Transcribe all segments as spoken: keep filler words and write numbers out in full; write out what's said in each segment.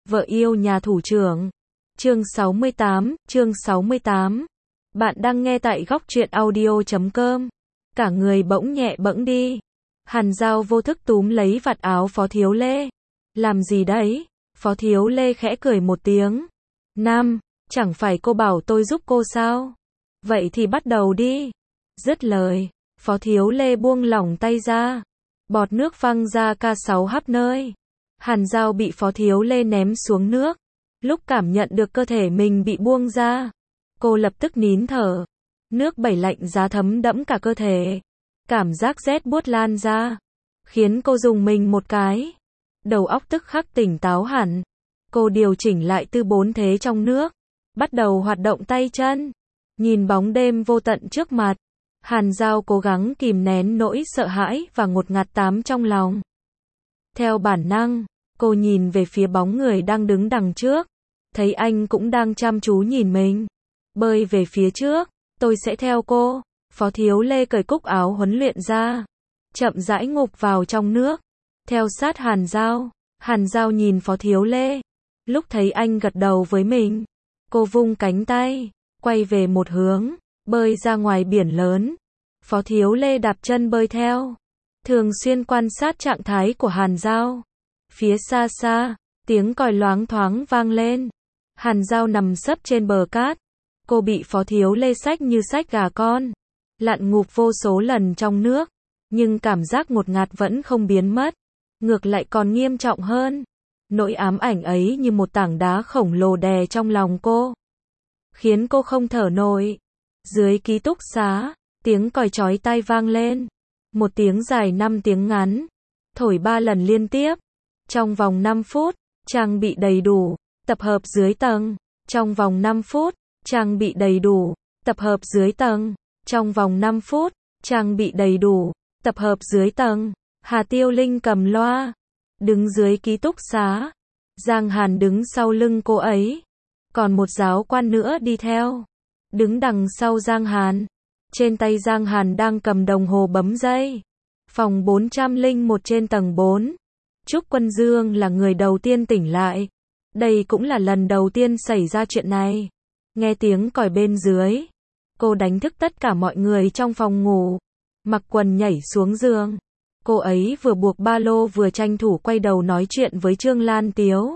Vợ yêu nhà thủ trưởng. Chương sáu mươi tám, chương sáu mươi tám. Bạn đang nghe tại góc truyện audio chấm com. Cả người bỗng nhẹ bẫng đi. Hàn Dao vô thức túm lấy vạt áo Phó Thiếu Lê. Làm gì đấy? Phó Thiếu Lê khẽ cười một tiếng. Nam, chẳng phải cô bảo tôi giúp cô sao? Vậy thì bắt đầu đi. Dứt lời, Phó Thiếu Lê buông lỏng tay ra. Bọt nước văng ra ca sáu khắp nơi. Hàn Dao bị Phó Thiếu Lê ném xuống nước. Lúc cảm nhận được cơ thể mình bị buông ra, cô lập tức nín thở. Nước bảy lạnh giá thấm đẫm cả cơ thể. Cảm giác rét buốt lan ra, khiến cô rùng mình một cái. Đầu óc tức khắc tỉnh táo hẳn. Cô điều chỉnh lại tư bốn thế trong nước, bắt đầu hoạt động tay chân. Nhìn bóng đêm vô tận trước mặt, Hàn Dao cố gắng kìm nén nỗi sợ hãi và ngột ngạt tám trong lòng. Theo bản năng, cô nhìn về phía bóng người đang đứng đằng trước. Thấy anh cũng đang chăm chú nhìn mình. Bơi về phía trước, tôi sẽ theo cô. Phó Thiếu Lê cởi cúc áo huấn luyện ra, chậm rãi ngụp vào trong nước, theo sát Hàn Dao. Hàn Dao nhìn Phó Thiếu Lê. Lúc thấy anh gật đầu với mình, cô vung cánh tay, quay về một hướng, bơi ra ngoài biển lớn. Phó Thiếu Lê đạp chân bơi theo, thường xuyên quan sát trạng thái của Hàn Dao. Phía xa xa, tiếng còi loáng thoáng vang lên. Hàn Dao nằm sấp trên bờ cát. Cô bị Phó Thiếu Lê xách như xách gà con, lặn ngụp vô số lần trong nước, nhưng cảm giác ngột ngạt vẫn không biến mất, ngược lại còn nghiêm trọng hơn. Nỗi ám ảnh ấy như một tảng đá khổng lồ đè trong lòng cô, khiến cô không thở nổi. Dưới ký túc xá, tiếng còi chói tai vang lên. Một tiếng dài năm tiếng ngắn, thổi ba lần liên tiếp. Trong vòng năm phút, trang bị đầy đủ, tập hợp dưới tầng. Trong vòng năm phút, trang bị đầy đủ, tập hợp dưới tầng. Trong vòng năm phút, trang bị đầy đủ, tập hợp dưới tầng. Hà Tiêu Linh cầm loa, đứng dưới ký túc xá. Giang Hàn đứng sau lưng cô ấy. Còn một giáo quan nữa đi theo, đứng đằng sau Giang Hàn. Trên tay Giang Hàn đang cầm đồng hồ bấm giây. Phòng bốn trăm lẻ một trên tầng bốn. Trúc Quân Dương là người đầu tiên tỉnh lại. Đây cũng là lần đầu tiên xảy ra chuyện này. Nghe tiếng còi bên dưới, cô đánh thức tất cả mọi người trong phòng ngủ. Mặc quần nhảy xuống giường. Cô ấy vừa buộc ba lô vừa tranh thủ quay đầu nói chuyện với Trương Lan Tiếu.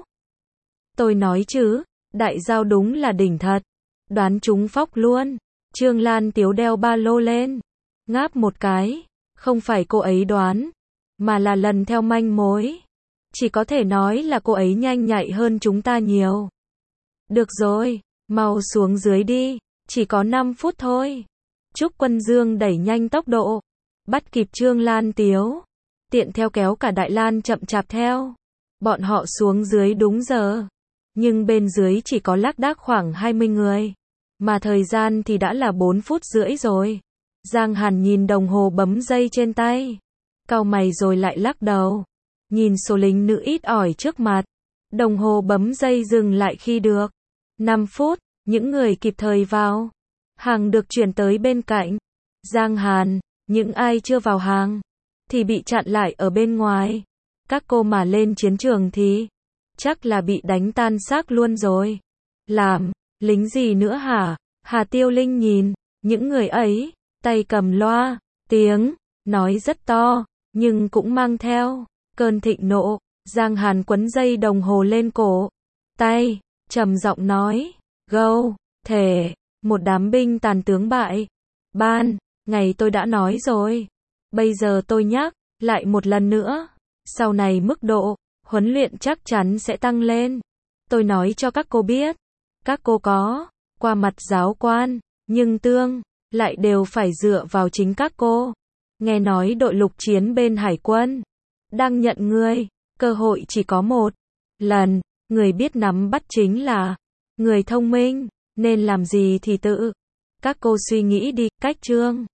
Tôi nói chứ, đại giao đúng là đỉnh thật. Đoán trúng phóc luôn. Trương Lan Tiếu đeo ba lô lên, ngáp một cái. Không phải cô ấy đoán, mà là lần theo manh mối. Chỉ có thể nói là cô ấy nhanh nhạy hơn chúng ta nhiều. Được rồi, mau xuống dưới đi, chỉ có năm phút thôi. Trúc Quân Dương đẩy nhanh tốc độ, bắt kịp Trương Lan Tiếu, tiện theo kéo cả Đại Lan chậm chạp theo. Bọn họ xuống dưới đúng giờ, nhưng bên dưới chỉ có lác đác khoảng hai mươi người, mà thời gian thì đã là bốn phút rưỡi rồi. Giang Hàn nhìn đồng hồ bấm giây trên tay, cau mày rồi lại lắc đầu. Nhìn số lính nữ ít ỏi trước mặt, đồng hồ bấm giây dừng lại khi được năm phút, những người kịp thời vào hàng được chuyển tới bên cạnh Giang Hàn. Những ai chưa vào hàng thì bị chặn lại ở bên ngoài. Các cô mà lên chiến trường thì chắc là bị đánh tan xác luôn rồi. Làm lính gì nữa hả? Hà Tiêu Linh nhìn những người ấy, tay cầm loa, tiếng nói rất to, nhưng cũng mang theo cơn thịnh nộ. Giang Hàn quấn dây đồng hồ lên cổ tay, trầm giọng nói, gâu, thể, một đám binh tàn tướng bại. Ban ngày tôi đã nói rồi, bây giờ tôi nhắc lại một lần nữa, sau này mức độ huấn luyện chắc chắn sẽ tăng lên. Tôi nói cho các cô biết, các cô có qua mặt giáo quan, nhưng tương lại đều phải dựa vào chính các cô. Nghe nói đội lục chiến bên hải quân đang nhận người, cơ hội chỉ có một lần, người biết nắm bắt chính là người thông minh, nên làm gì thì tự các cô suy nghĩ đi. Cách Trương